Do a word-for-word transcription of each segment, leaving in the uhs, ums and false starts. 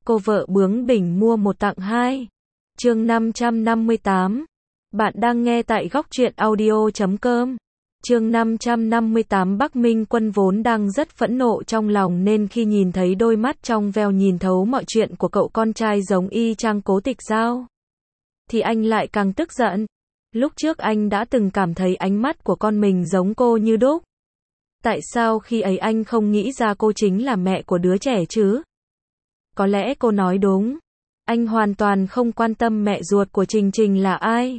Cô vợ bướng bỉnh mua một tặng hai. Chương năm trăm năm mươi tám. Bạn đang nghe tại góc truyện audio chấm com. Chương năm trăm năm mươi tám. Bắc Minh Quân vốn đang rất phẫn nộ trong lòng nên khi nhìn thấy đôi mắt trong veo nhìn thấu mọi chuyện của cậu con trai giống y chang Cố Tịch Giao, thì anh lại càng tức giận. Lúc trước anh đã từng cảm thấy ánh mắt của con mình giống cô như đúc. Tại sao khi ấy anh không nghĩ ra cô chính là mẹ của đứa trẻ chứ? Có lẽ cô nói đúng. Anh hoàn toàn không quan tâm mẹ ruột của Trình Trình là ai.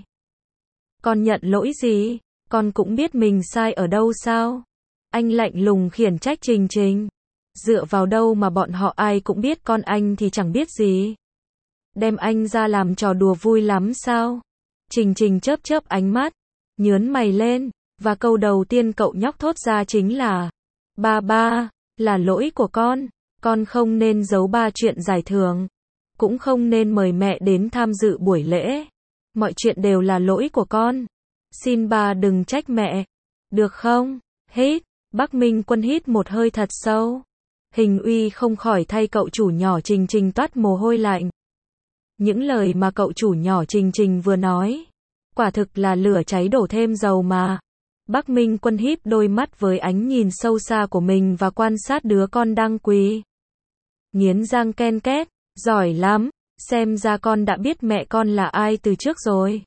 Con nhận lỗi gì? Con cũng biết mình sai ở đâu sao? Anh lạnh lùng khiển trách Trình Trình. Dựa vào đâu mà bọn họ ai cũng biết con anh thì chẳng biết gì? Đem anh ra làm trò đùa vui lắm sao? Trình Trình chớp chớp ánh mắt, nhớn mày lên, và câu đầu tiên cậu nhóc thốt ra chính là: Ba ba, là lỗi của con. Con không nên giấu ba chuyện giải thưởng, cũng không nên mời mẹ đến tham dự buổi lễ. Mọi chuyện đều là lỗi của con. Xin ba đừng trách mẹ, được không? Hít. Bắc Minh Quân hít một hơi thật sâu. Hình uy không khỏi thay cậu chủ nhỏ Trình Trình toát mồ hôi lạnh. Những lời mà cậu chủ nhỏ Trình Trình vừa nói, quả thực là lửa cháy đổ thêm dầu mà. Bắc Minh Quân híp đôi mắt với ánh nhìn sâu xa của mình và quan sát đứa con đang quỳ. Nghiến răng ken két, giỏi lắm, xem ra con đã biết mẹ con là ai từ trước rồi.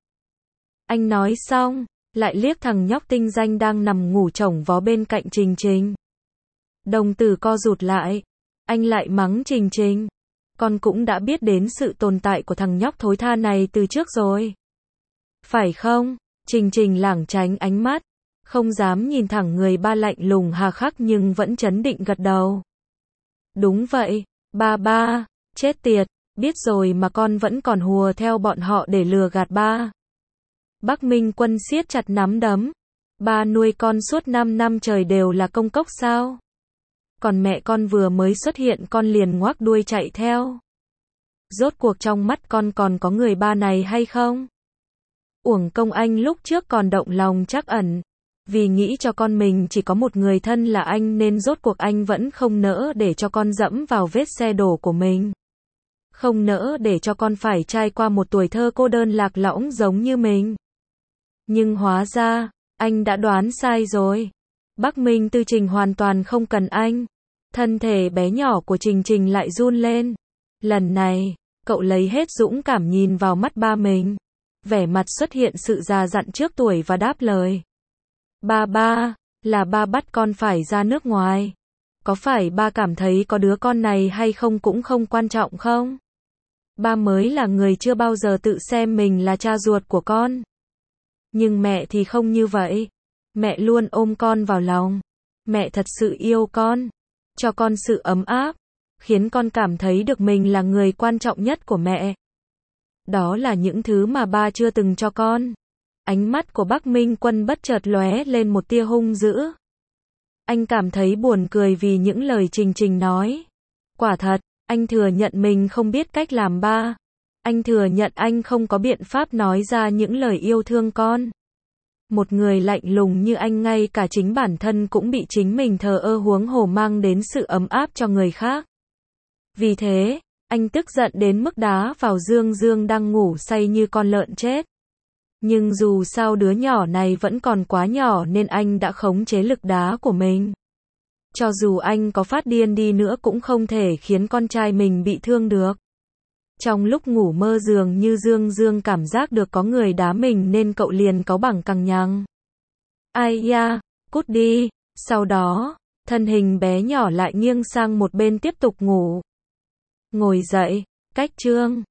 Anh nói xong, lại liếc thằng nhóc tinh danh đang nằm ngủ chổng vó bên cạnh Trình Trình. Đồng tử co rụt lại, anh lại mắng Trình Trình. Con cũng đã biết đến sự tồn tại của thằng nhóc thối tha này từ trước rồi. Phải không? Trình Trình lảng tránh ánh mắt, không dám nhìn thẳng người ba lạnh lùng hà khắc nhưng vẫn trấn định gật đầu. Đúng vậy, ba ba, chết tiệt, biết rồi mà con vẫn còn hùa theo bọn họ để lừa gạt ba. Bắc Minh Quân siết chặt nắm đấm. Ba nuôi con suốt năm năm trời đều là công cốc sao? Còn mẹ con vừa mới xuất hiện con liền ngoác đuôi chạy theo. Rốt cuộc trong mắt con còn có người ba này hay không? Uổng công anh lúc trước còn động lòng trắc ẩn. Vì nghĩ cho con mình chỉ có một người thân là anh nên rốt cuộc anh vẫn không nỡ để cho con dẫm vào vết xe đổ của mình. Không nỡ để cho con phải trải qua một tuổi thơ cô đơn lạc lõng giống như mình. Nhưng hóa ra, anh đã đoán sai rồi. Bắc Minh Tư Trình hoàn toàn không cần anh. Thân thể bé nhỏ của Trình Trình lại run lên. Lần này, cậu lấy hết dũng cảm nhìn vào mắt ba mình. Vẻ mặt xuất hiện sự già dặn trước tuổi và đáp lời. Ba ba, là ba bắt con phải ra nước ngoài. Có phải ba cảm thấy có đứa con này hay không cũng không quan trọng không? Ba mới là người chưa bao giờ tự xem mình là cha ruột của con. Nhưng mẹ thì không như vậy. Mẹ luôn ôm con vào lòng. Mẹ thật sự yêu con. Cho con sự ấm áp. Khiến con cảm thấy được mình là người quan trọng nhất của mẹ. Đó là những thứ mà ba chưa từng cho con. Ánh mắt của Bắc Minh Quân bất chợt lóe lên một tia hung dữ. Anh cảm thấy buồn cười vì những lời Trình Trình nói. Quả thật, anh thừa nhận mình không biết cách làm ba. Anh thừa nhận anh không có biện pháp nói ra những lời yêu thương con. Một người lạnh lùng như anh ngay cả chính bản thân cũng bị chính mình thờ ơ huống hồ mang đến sự ấm áp cho người khác. Vì thế, anh tức giận đến mức đá vào Dương Dương đang ngủ say như con lợn chết. Nhưng dù sao đứa nhỏ này vẫn còn quá nhỏ nên anh đã khống chế lực đá của mình. Cho dù anh có phát điên đi nữa cũng không thể khiến con trai mình bị thương được. Trong lúc ngủ mơ dường như Dương Dương cảm giác được có người đá mình nên cậu liền cáu bẳng cằng nhằng. Ai da, cút đi. Sau đó, thân hình bé nhỏ lại nghiêng sang một bên tiếp tục ngủ. Ngồi dậy, cách chương.